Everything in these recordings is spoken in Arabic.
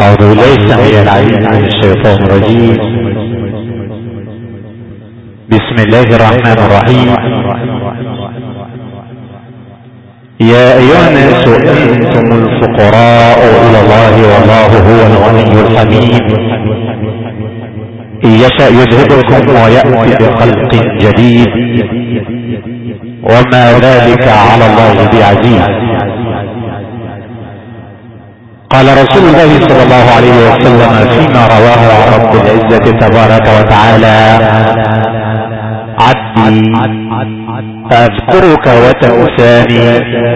أعوذ بالله السميع العليم من الشيطان الرجيم. بسم الله الرحمن الرحيم. يا أيها الناس أنتم الفقراء إلى الله والله هو الغني الحميد. إن يشأ يذهبكم ويأتي بخلق جديد وما ذلك على الله بعزيز. قال رسول الله صلى الله عليه وسلم فيما رواه عن رب العزة تبارك وتعالى: عبدي أذكرك وتنساني،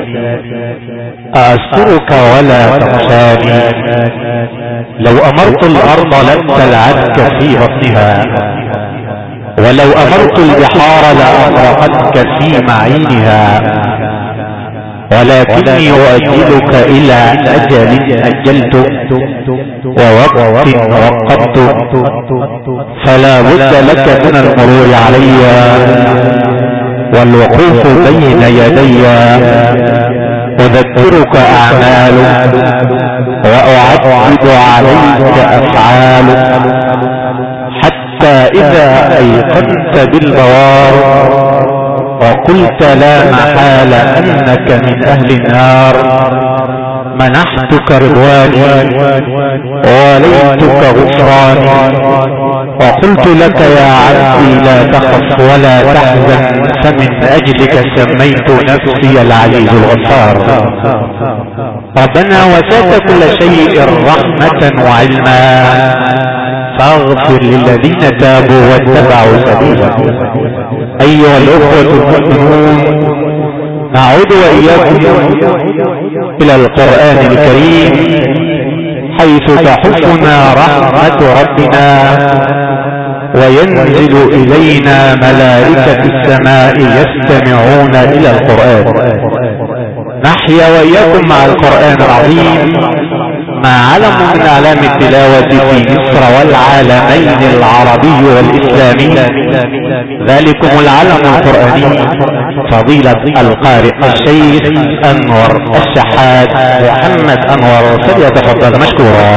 أذكرك ولا تنساني. لو أمرت الأرض لابتلعتك في بطنها، ولو أمرت البحار لأغرقتك في معينها، ولكني أؤجلك إلى أجل أجلته ووقت وقته، فلا بد لك من المرور علي والوقوف بين يدي. أذكرك أعمالك وأعدد عليك أفعالك، حتى إذا أيقنت بالبوار وقلت لا محال أنك من أهل النار، منحتك رضواني وليتك غفراني، وقلت لك يا عبدي لا تخف ولا تحزن، فمن أجلك سميت نفسي العزيز الغفار. ربنا وسعت كل شيء رحمة وعلما، فاغفر للذين تابوا واتبعوا سبيلك. أيها الأخوة المؤمنون، نعود وإياكم إلى القرآن الكريم، حيث تحفنا رحمة ربنا وينزل إلينا ملائكة السماء يستمعون إلى القرآن. نحيا وإياكم مع القرآن العظيم، ما علم من أعلام التلاوة في مصر والعالمين العربي والإسلامي، ذلكم العلم القرآني، فضيلة القارئ الشيخ أنور الشحات محمد أنور، فليتفضل مشكورا.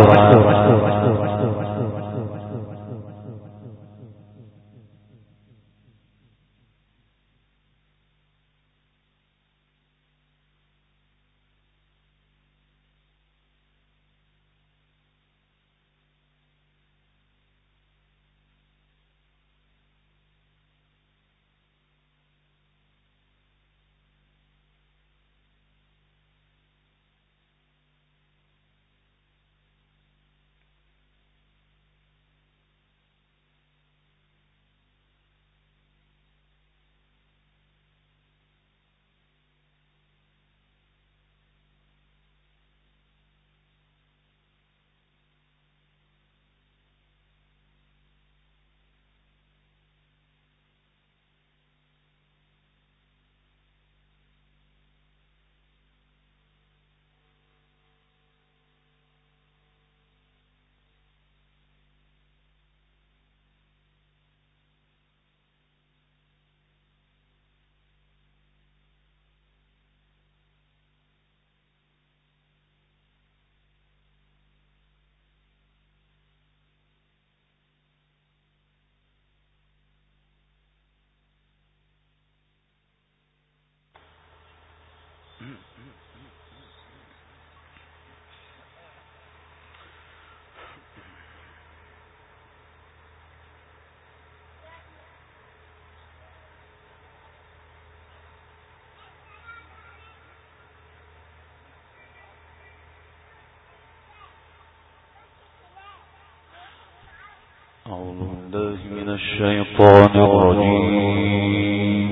أعوذ بالله من الشيطان الرجيم.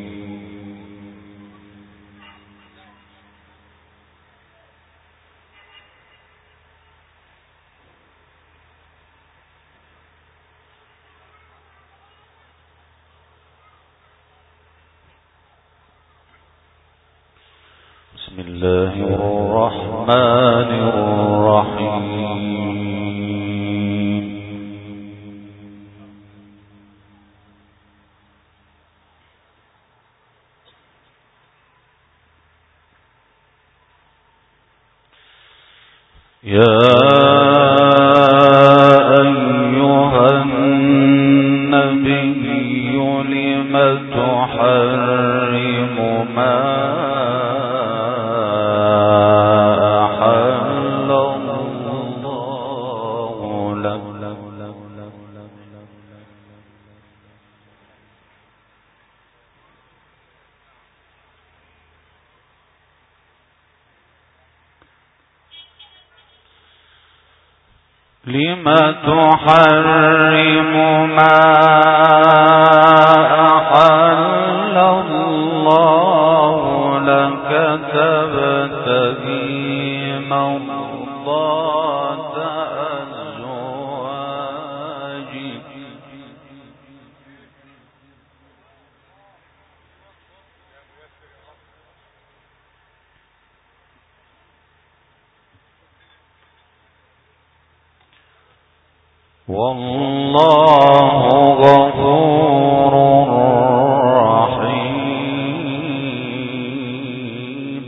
بسم الله الرحمن الرحيم. يا لم تحرم ما أحل الله لك تبتغي مرضات أزواجك والله غفور رحيم.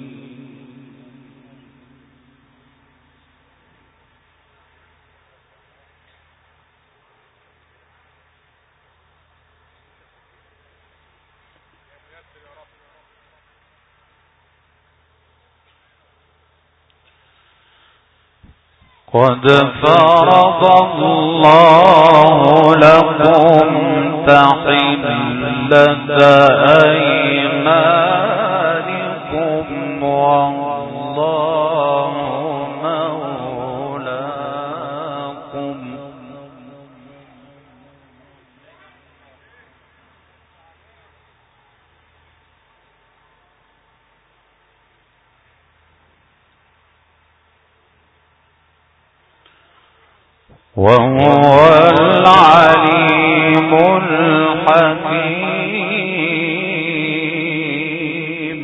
قد فرض الله لكم تحلة أيمانكم والله مولاكم وهو العليم الحكيم.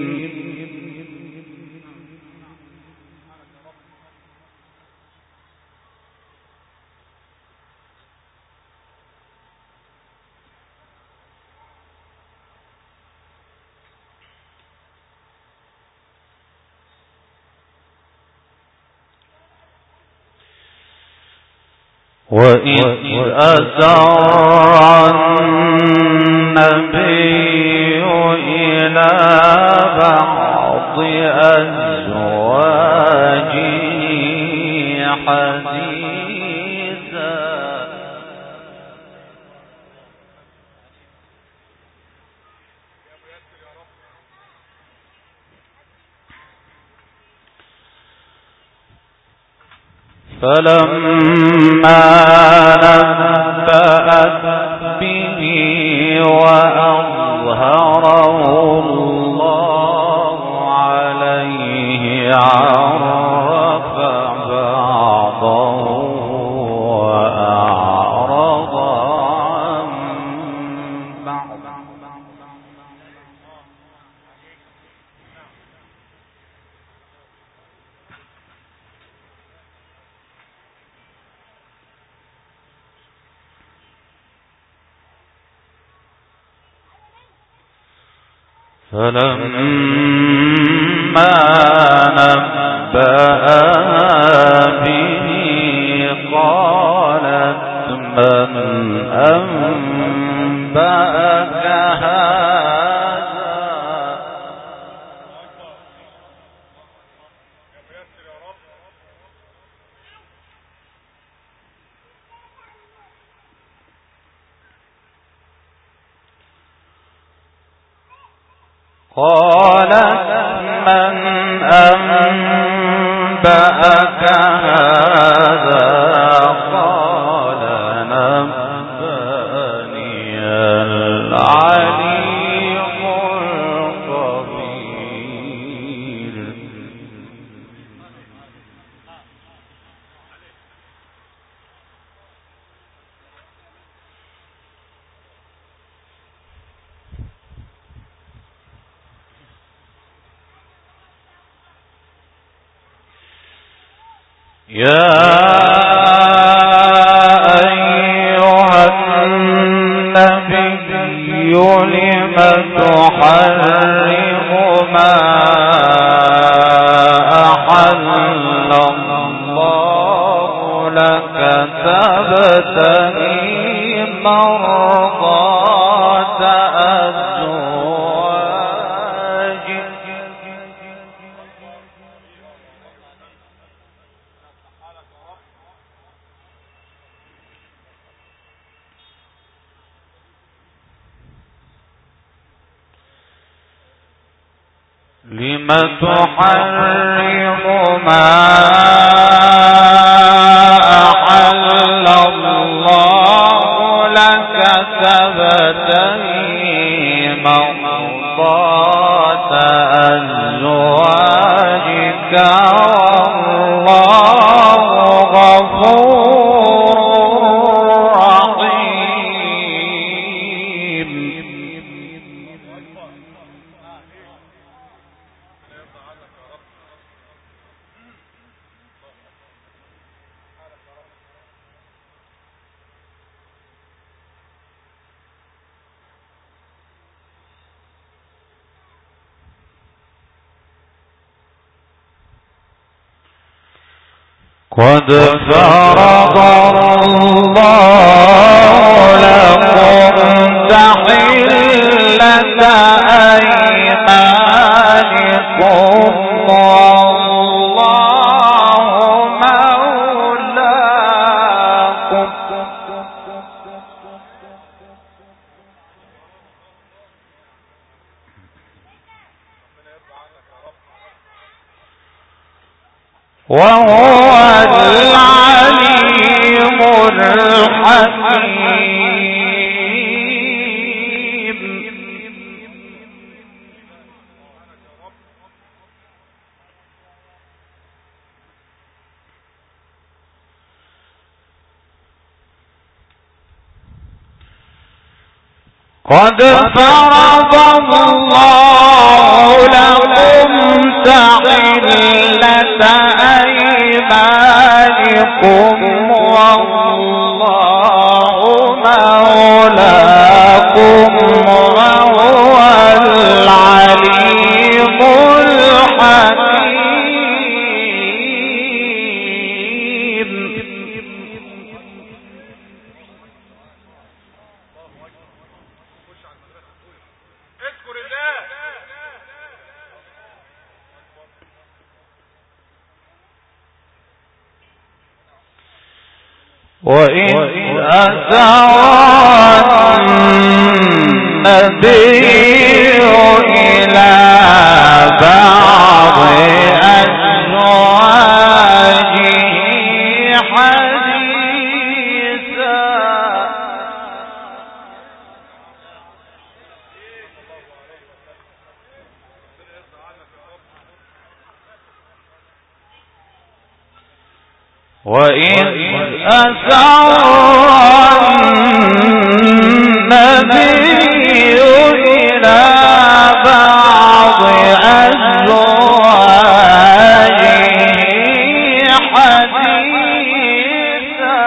وإذ أسر النبي إلى بعض أزواجه حديثا فلما نبأت به وأظهره الله عليه عرف بعضه وأعرض عن بعض. فلما نبأها به قالت من أنبأك هذا قالت من أنبأك هذا قال نبأني العليم الخبير. يا أيها النبي لم تحرم ما أحل الله لك تبتغي مرضات أزواجك لم تحرم ما أحل قد فرض الله لكم تحلة أيمانكم والله مولاكم وهو العليم الحكيم. قد فرض الله لكم تحلة أيمانكم والله مولاكم وهو العليم الحكيم. وإذ أسر النبي إلى بعض أزواجه حديثا وإذ أسر النبي إلى بعض أزواجه حديثا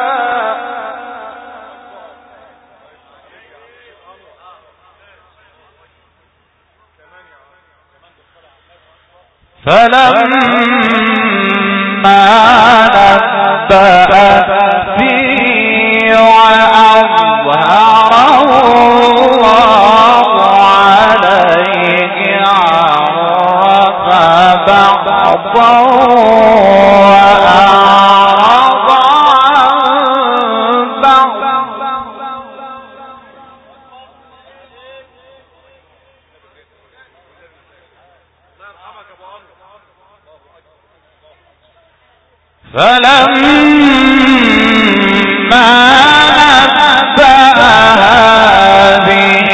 فلما نبأت به وأظهره الله عليه عرف بعضه وأعرض عن بعض فلما نبأها به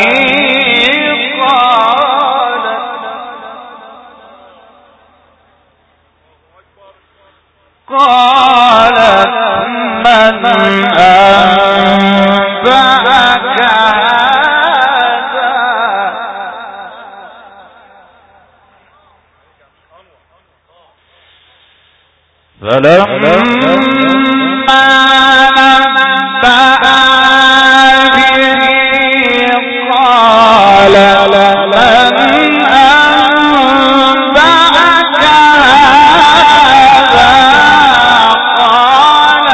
قالت من أنبأك هذا فلما نبأها به قال من أنبأك هذا قال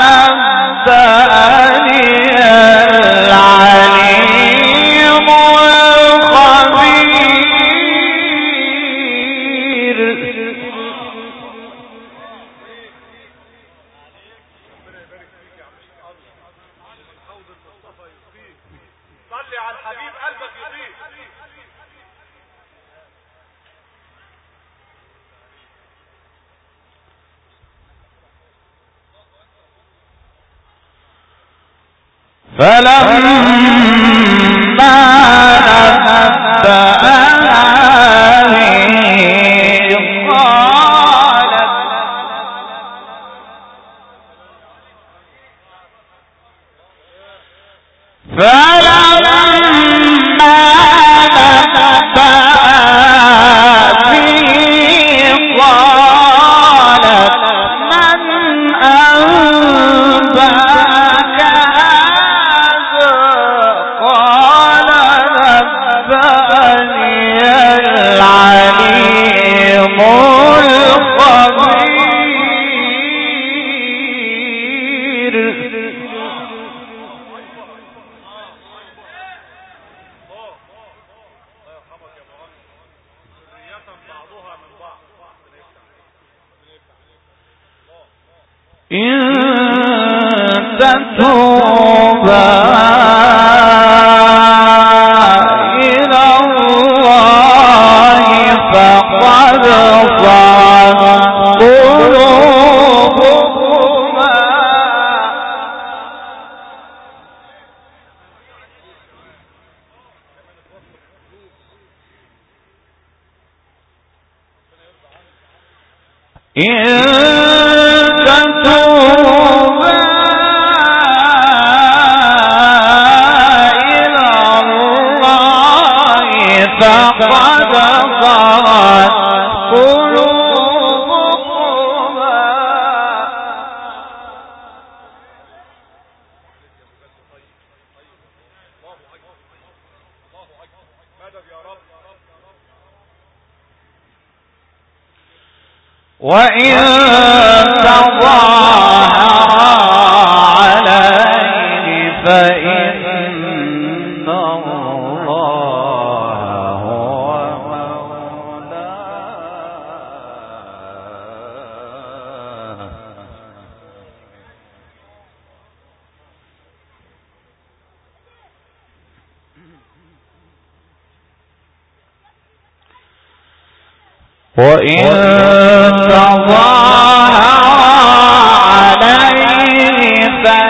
نبأني العليم الخبير. صلي على الحبيب قلبك يطيب. فلما نبأها به قالت العليم الخبير. تتوبا إلى الله فقد صغت قلوبكما إن تتوبا إلى الله فقد صغت قلوبكما وإن تظاهر عليه فإن الله هو مولاه وإن تظاهر عليه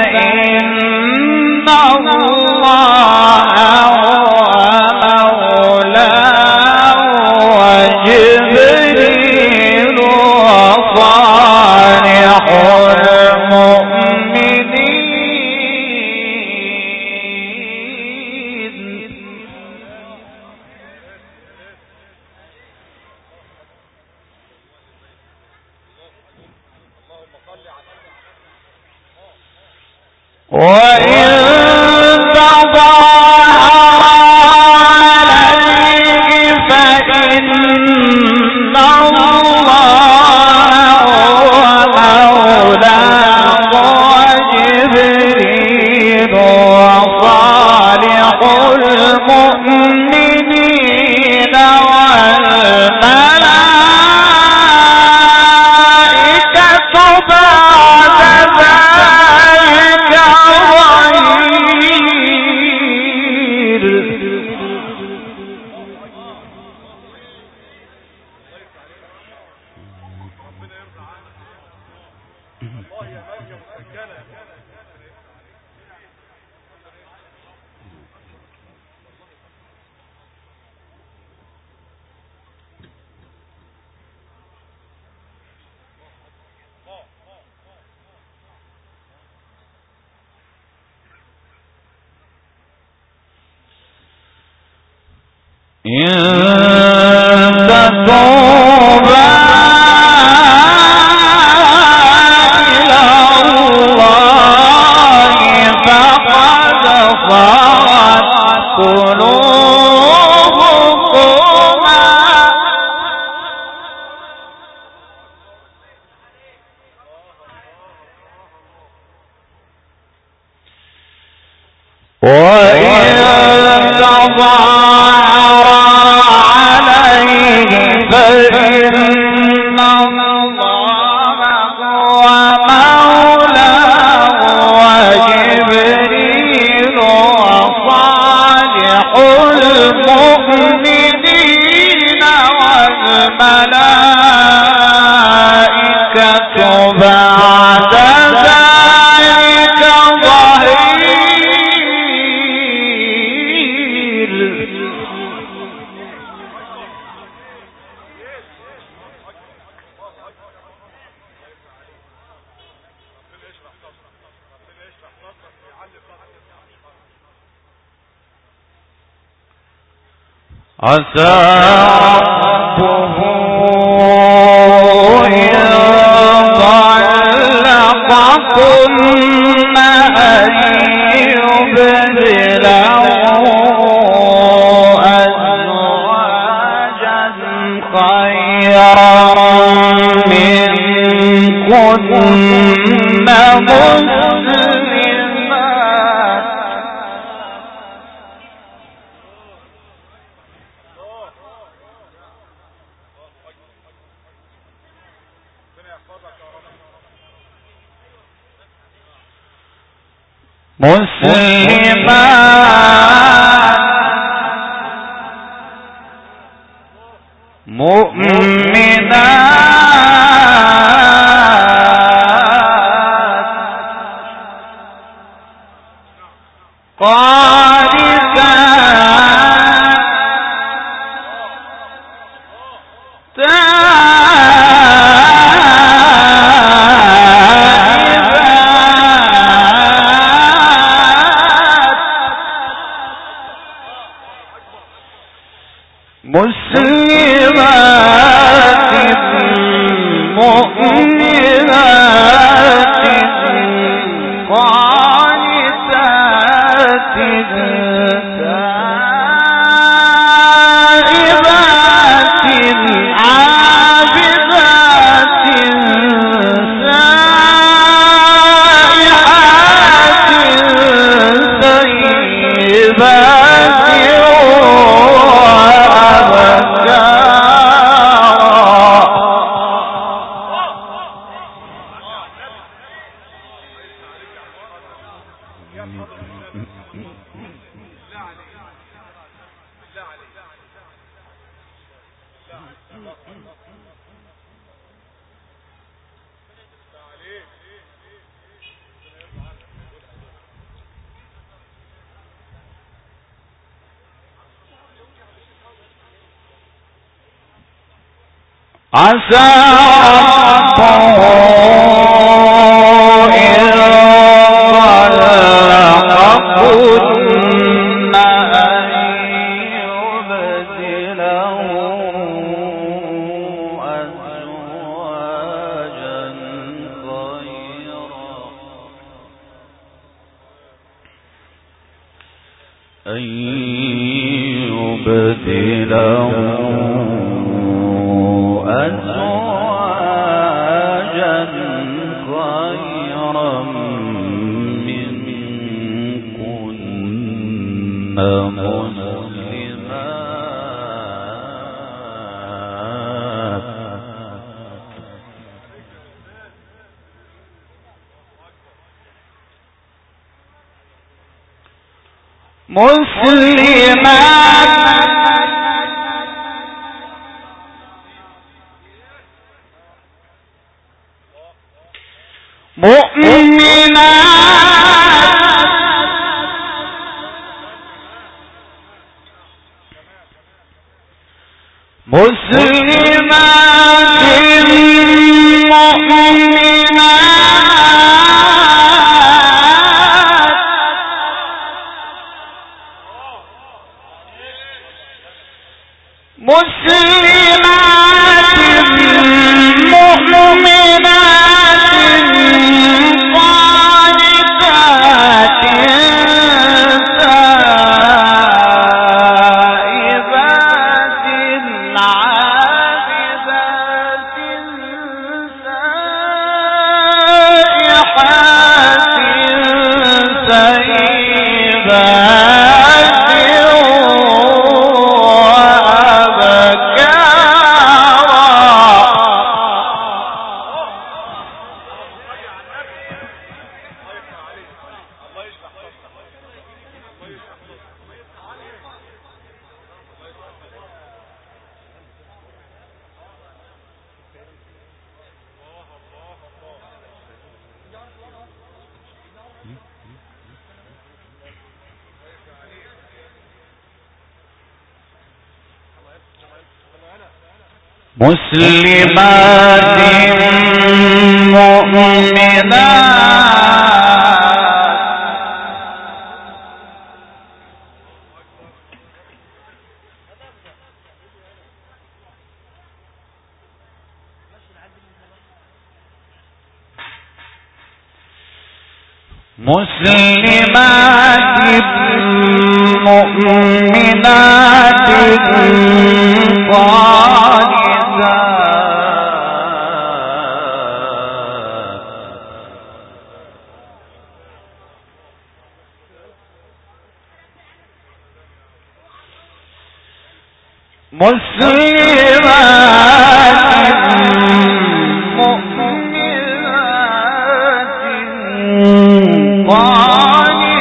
فإن الله هو مولاه وجبريل وصالح المؤمنين وإن تظاهر عليه فإن الله هو مولاه وجبريل وصالح المؤمنين والملائكة بعد ذلك إن تتوبا إلى الله فقد صغت قلوبكما وإن تظاهر عليه فإن الله هو مولاه وجبريل وصالح المؤمنين والملائكة بعد ذلك ظهير عسى ربه إن طلقكن أن يبدله أزواجا خيرا منكن مسلمات مسلمات مؤمنات عسى ربه إن طلقكن أن يبدله أزواجا خيرا مسلمات مؤمنات مسلمات مؤمنات قانتات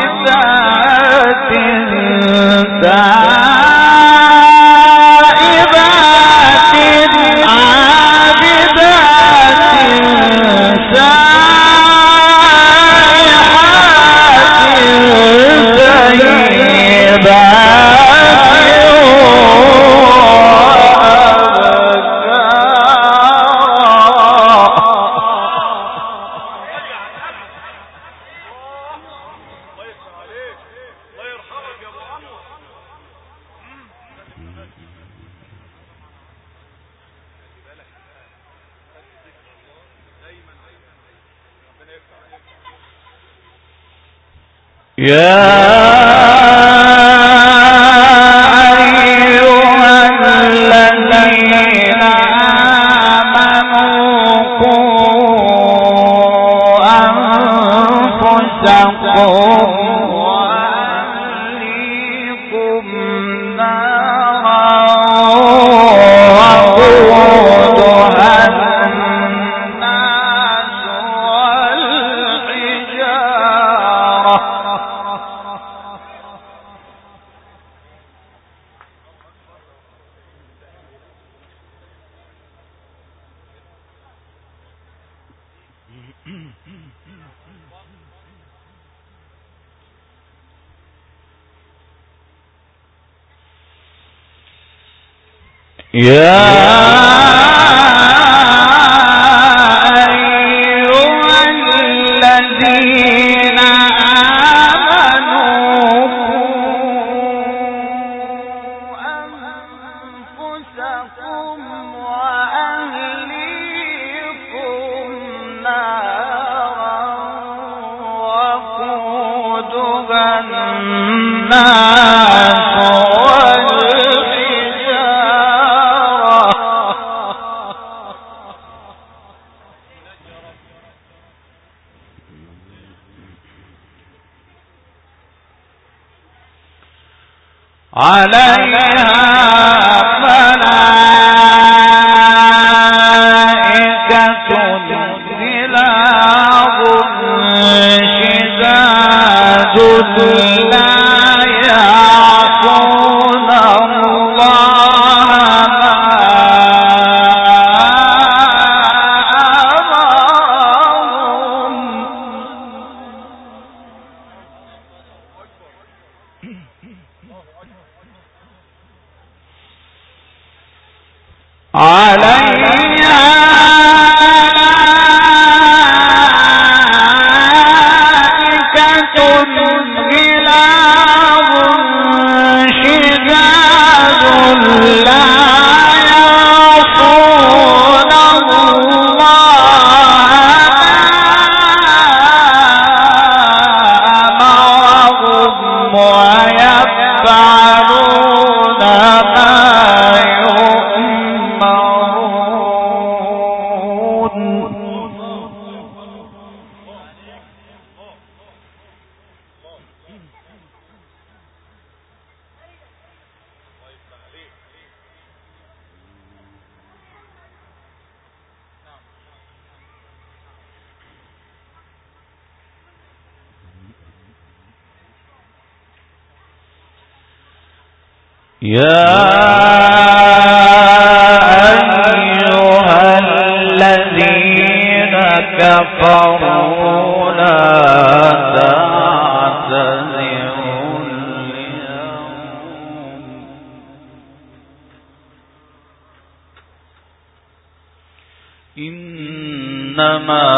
إنما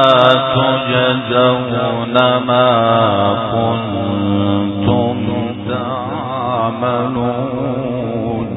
تجزون ما كنتم تعملون.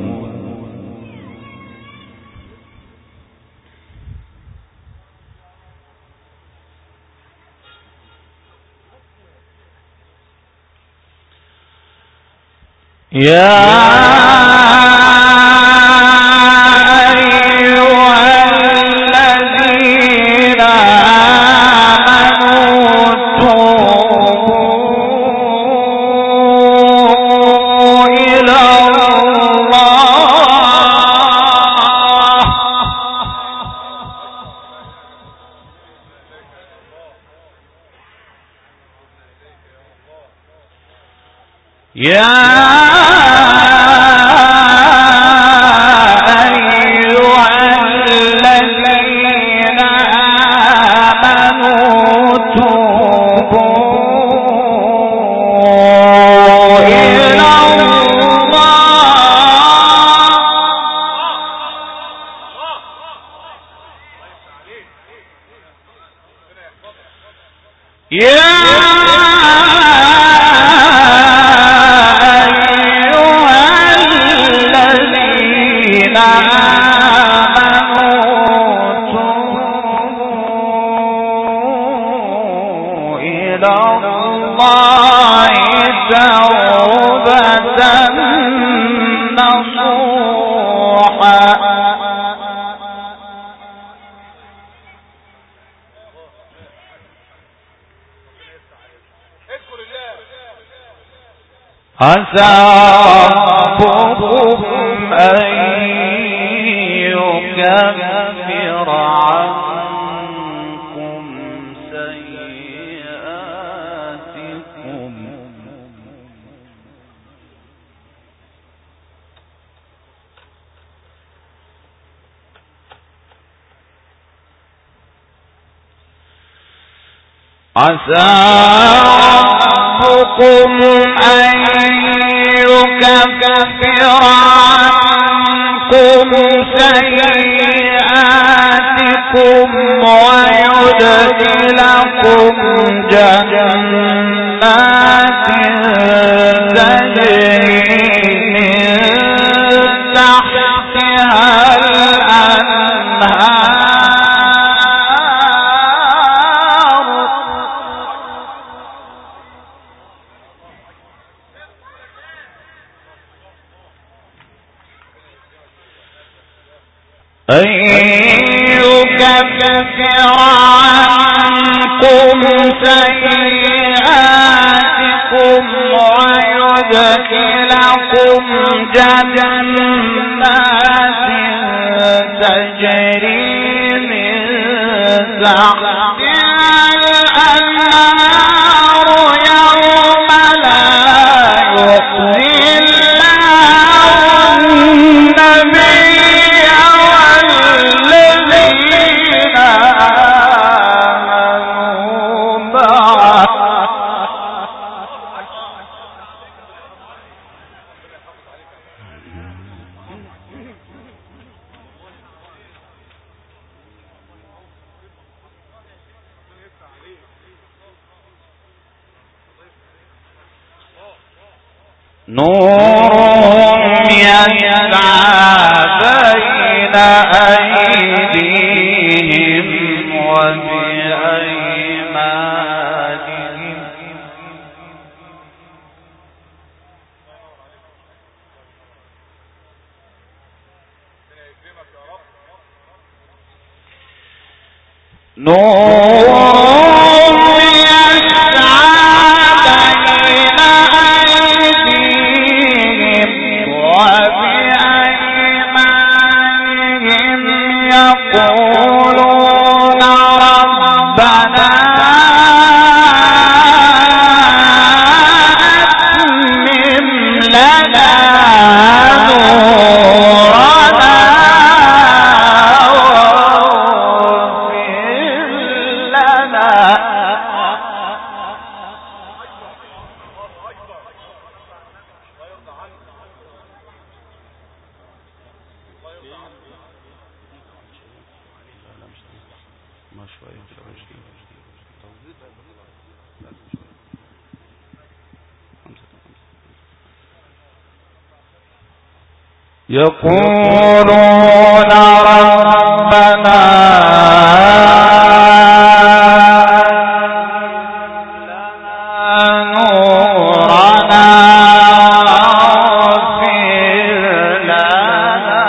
عسى ربكم أن يكفر عنكم سيئاتكم عسى ربكم أن يكفر عنكم سيئاتكم ويدخلكم جنات تجري من تحتها الأنهار أن يكفر عنكم سيئاتكم ويدخلكم جنات تجري من تحتها الأنهار يوم لا يخزي الله النبي نورهم يسعى بين أيديهم وبأيمانهم نورهم يسعى بين أيديهم وبأيمانهم يقولون ربنا أتمم لنا نورنا واغفر لنا يقولون ربنا نورنا واغفر لنا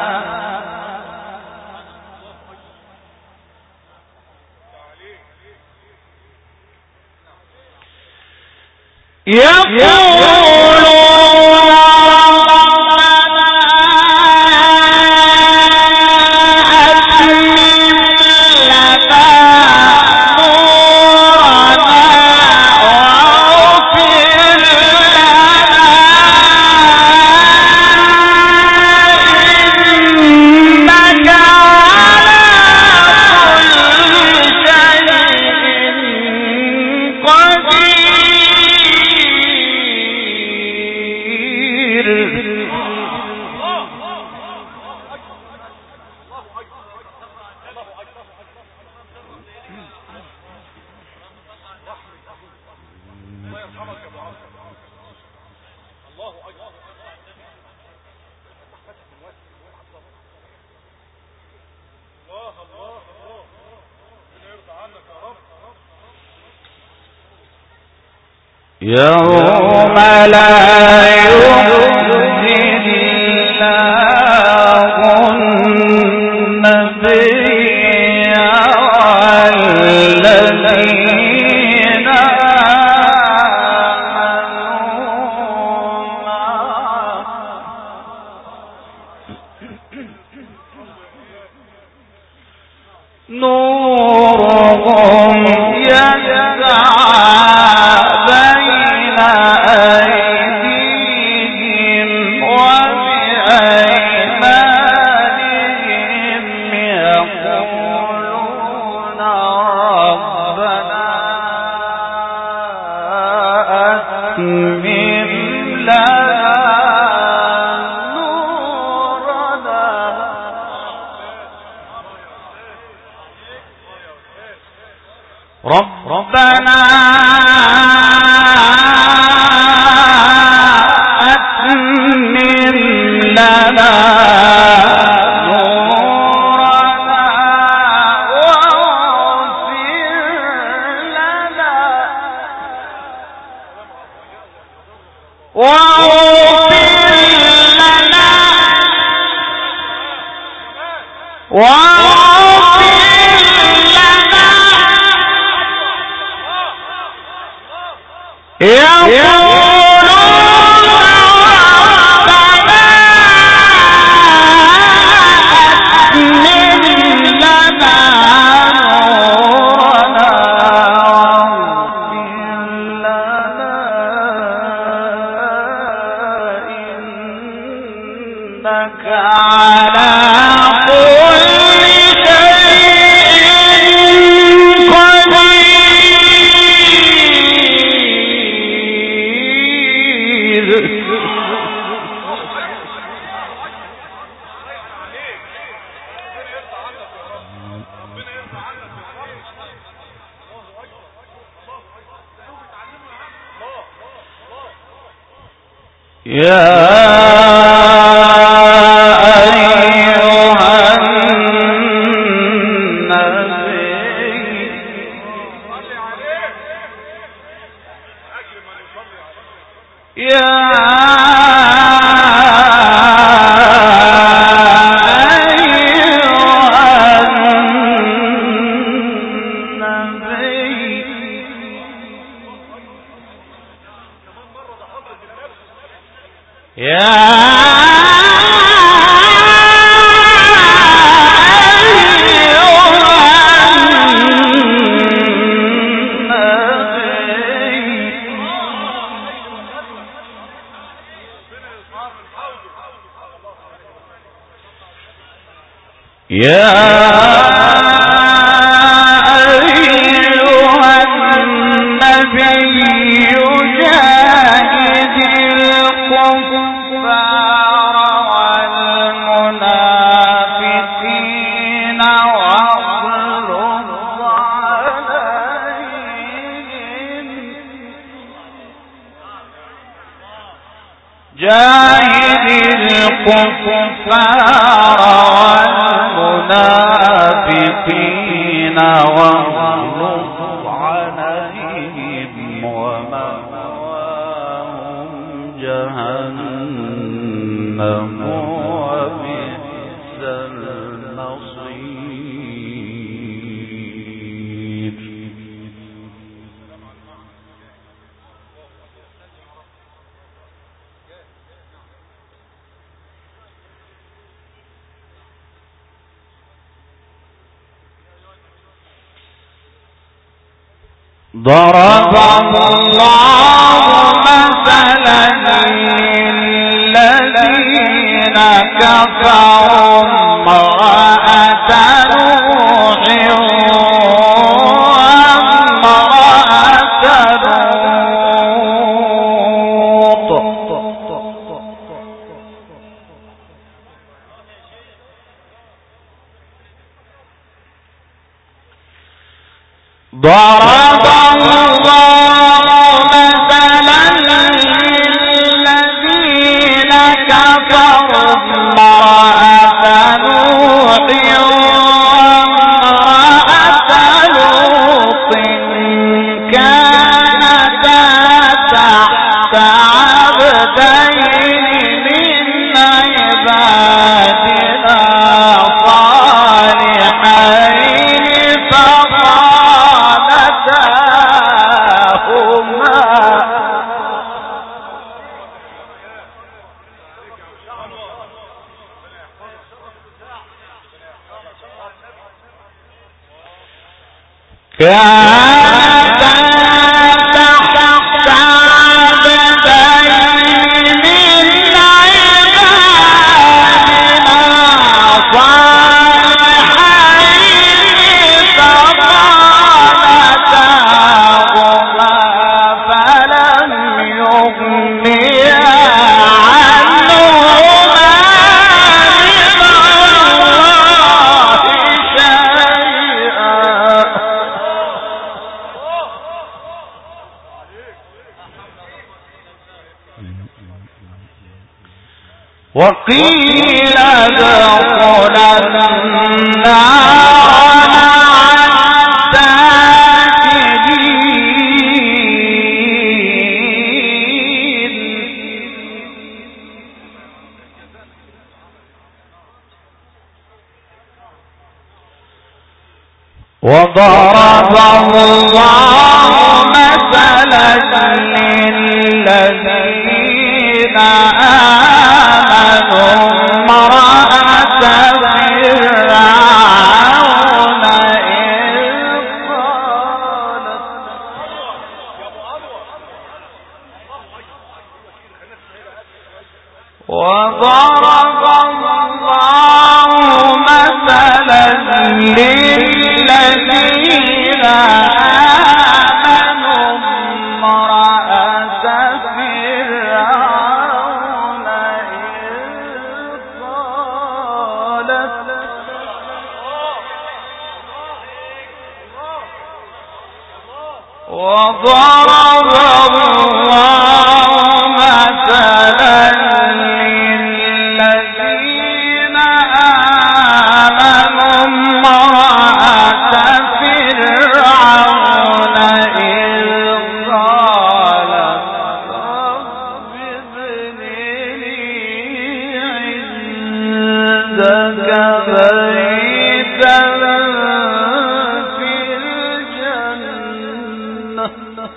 يوم لا يخزي الله النبي والذين آمنوا أتمم لنا نورنا ربنا أتمم لنا جاهد الكفار والمنافقين واغلظ عليهم ومأواهم جهنم وبئس المصير. ضرب الله مثلا للذين كفروا امرأة نوح وامرأة لوط ضرب الله مثلا للذين كفروا امرأة نوح وامرأة لوط كانتا تحت عبدين من عبادنا صالحين كانتا تحت عبدين من عبادنا صالحين فخانتاهما فلم وقيل ادخل النار وضرب الله مثلا للذين آمنوا امرأة فرعون وضرب الله مثلا للذين آمنوا امرأة فرعون وضرب الله مثلا للذين آمنوا امرأة فرعون إذ قالت رب ابن لي عندك بيتا في الجنة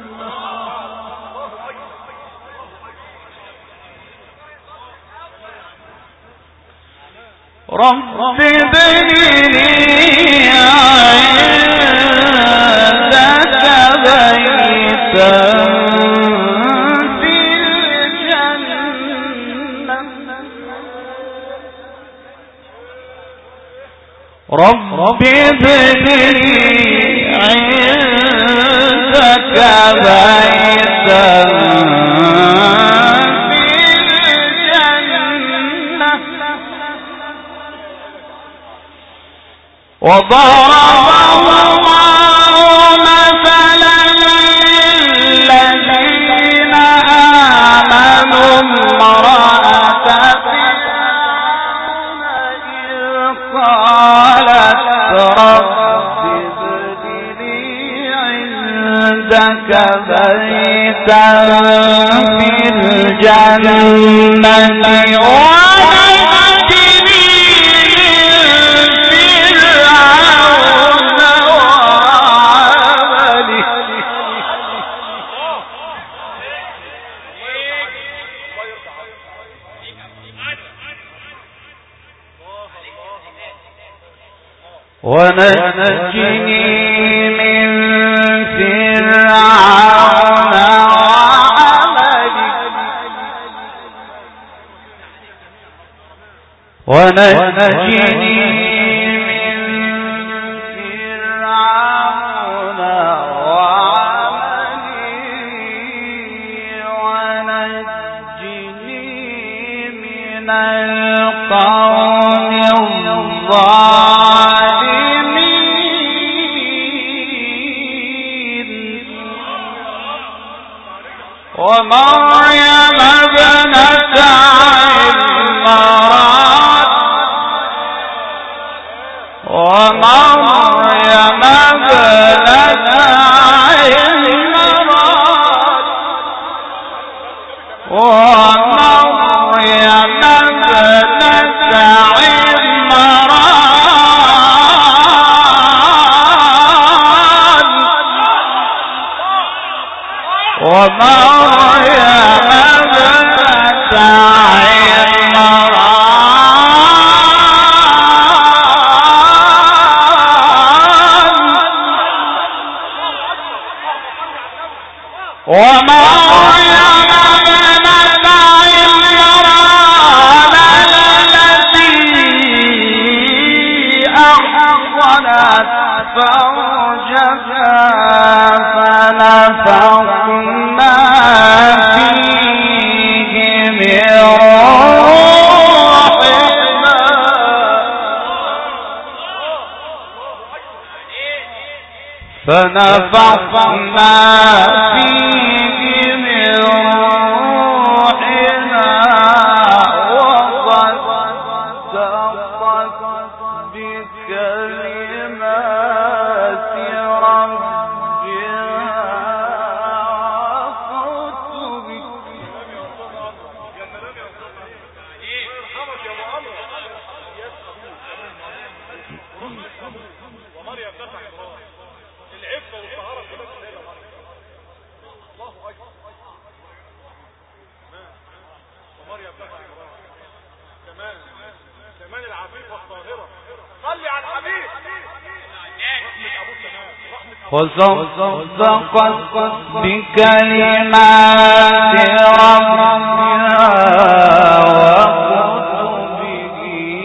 رب ابن لي عندك بيتا في الجنة رب ابن لي عندك بيتا وضرب الله مثلا للذين آمنوا امرأة فرعون إذ قالت رب ابن لي عندك بيتا في الجنة ونجني من فرعون وعمله ونجني من فرعون وعمله ونجني من القوم الظالمين ومريم ابنة عمران ومريم ابنة عمران ومريم ابنة عمران ومريم ابنة عمران ومريم ابنة عمران التي أحصنت فرجها فنفخنا فيه من روحنا فنفخنا فيه من روحنا كمان العفيفة الطاهرة. صلي على الحبيب. وصدقت بكلمات ربها وكتبه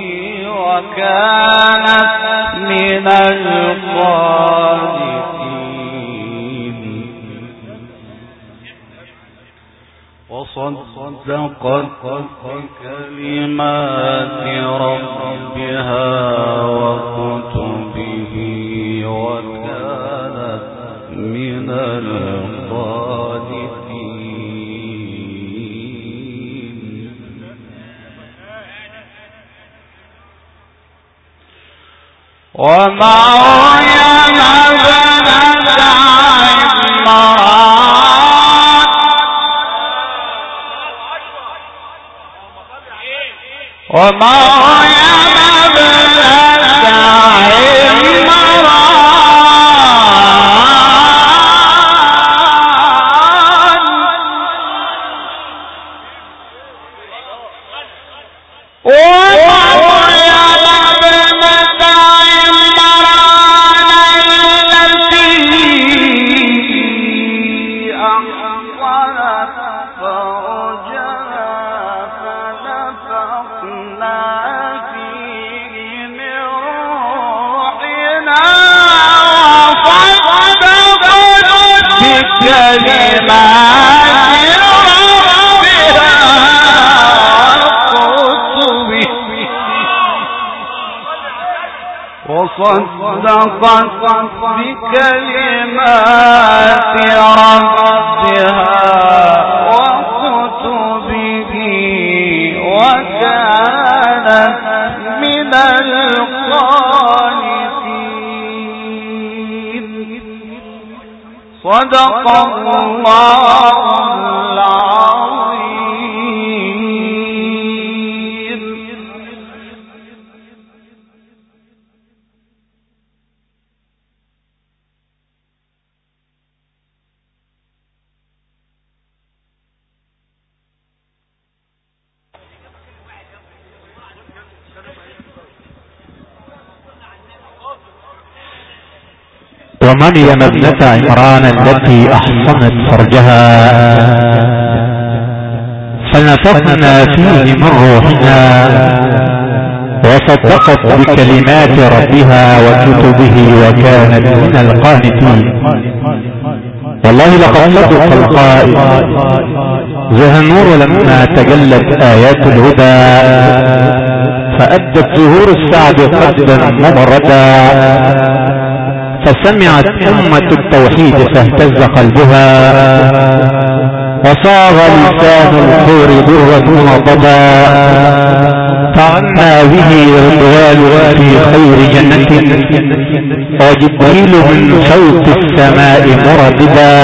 وكانت من القانتين. وصدقت بكلمات ربها وكتبه وكانت من القانتين. ومريم ابنة عمران ومريم ابنة وصدقت بكلمات ربها وكتبه وكانت من القانتين. صدق الله العظيم. ومريم ابنة عمران التي احصنت فرجها فنفخنا فيه من روحنا وصدقت بكلمات ربها وكتبه وكانت من القانتين. والله لقد صدق القائل زهى النور لما تجلت ايات الهدى فأدت زهور السعد قصدا مبردا فسمعت أمة التوحيد فاهتز قلبها وصاغ لسان الخور درا منضدا فعنا به رضوان في خير جنة وجبريل من فوق السماء مرددا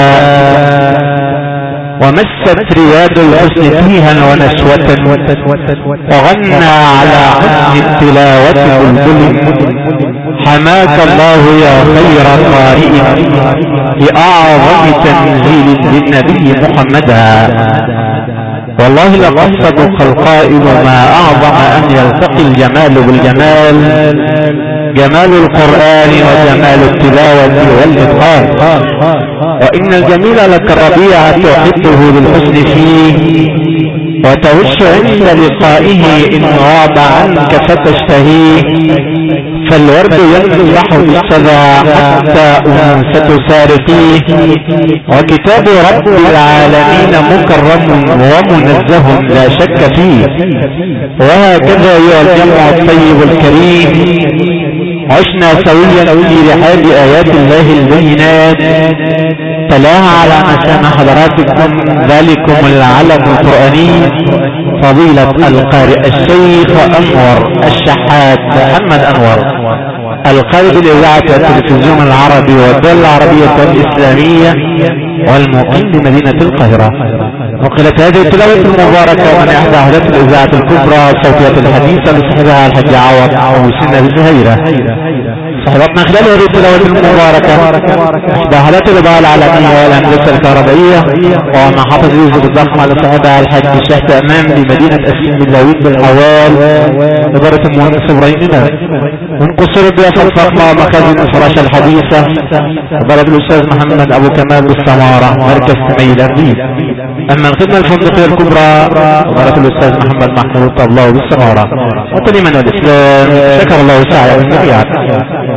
ومست رياض الحسن فيها ونسوة وغنى على حسن التلاوة بلبل حماك الله يا خير قارئ بأعظم تنزيل للنبي محمدا. والله لقد صدق القائل ما أعظم أن يلتقي الجمال بالجمال، جمال القرآن وجمال التلاوة والإتقان. وإن الجميل لك الربيع تحبه بالحسن فيه وتوش عند لقائه إن غاب عنك فتشتهيه. فالورد ينفح بالصدى حتى أنست سارقيه وكتاب رب العالمين مكرم ومنزه لا شك فيه. وهكذا يعجمع الطيب الكريم عشنا سويا في رحاب آيات الله البينات تلاها على مسامع حضراتكم ذلكم العلم القرآني فضيلة القارئ الشيخ أنور الشحات محمد أنور القارئ بالإذاعة والتلفزيون العربي والدول العربية والإسلامية والمقيم بمدينة القاهرة. نقلت هذه التلاوة المباركة من إحدى أحداث الإذاعة الكبرى الصوتية الحديثة لصاحبها الحاج عوض وسنة الزهيرة صاحبتنا خلال هذه التلاوة المباركة إحدى حالات الإضاءة العالمية والهندسة الكهربائية ومع حافظ يوسف الضخم على صاحبها الحاج الشيخ تأمام لمدينة أسيم باللاويد بالحوال إدارة المهندس إبراهيم ونقصر الضيافة الفخمة ومخازن الفراشة الحديثة إدارة الأستاذ محمد أبو كمال بالسمارة مركز سمي الأنديب. أما الخدمة الفندقية الكبرى إدارة الأستاذ محمد محمود طبلاوي بالسمارة. وتليما والإسلام شكر الله سعيكم جميعا.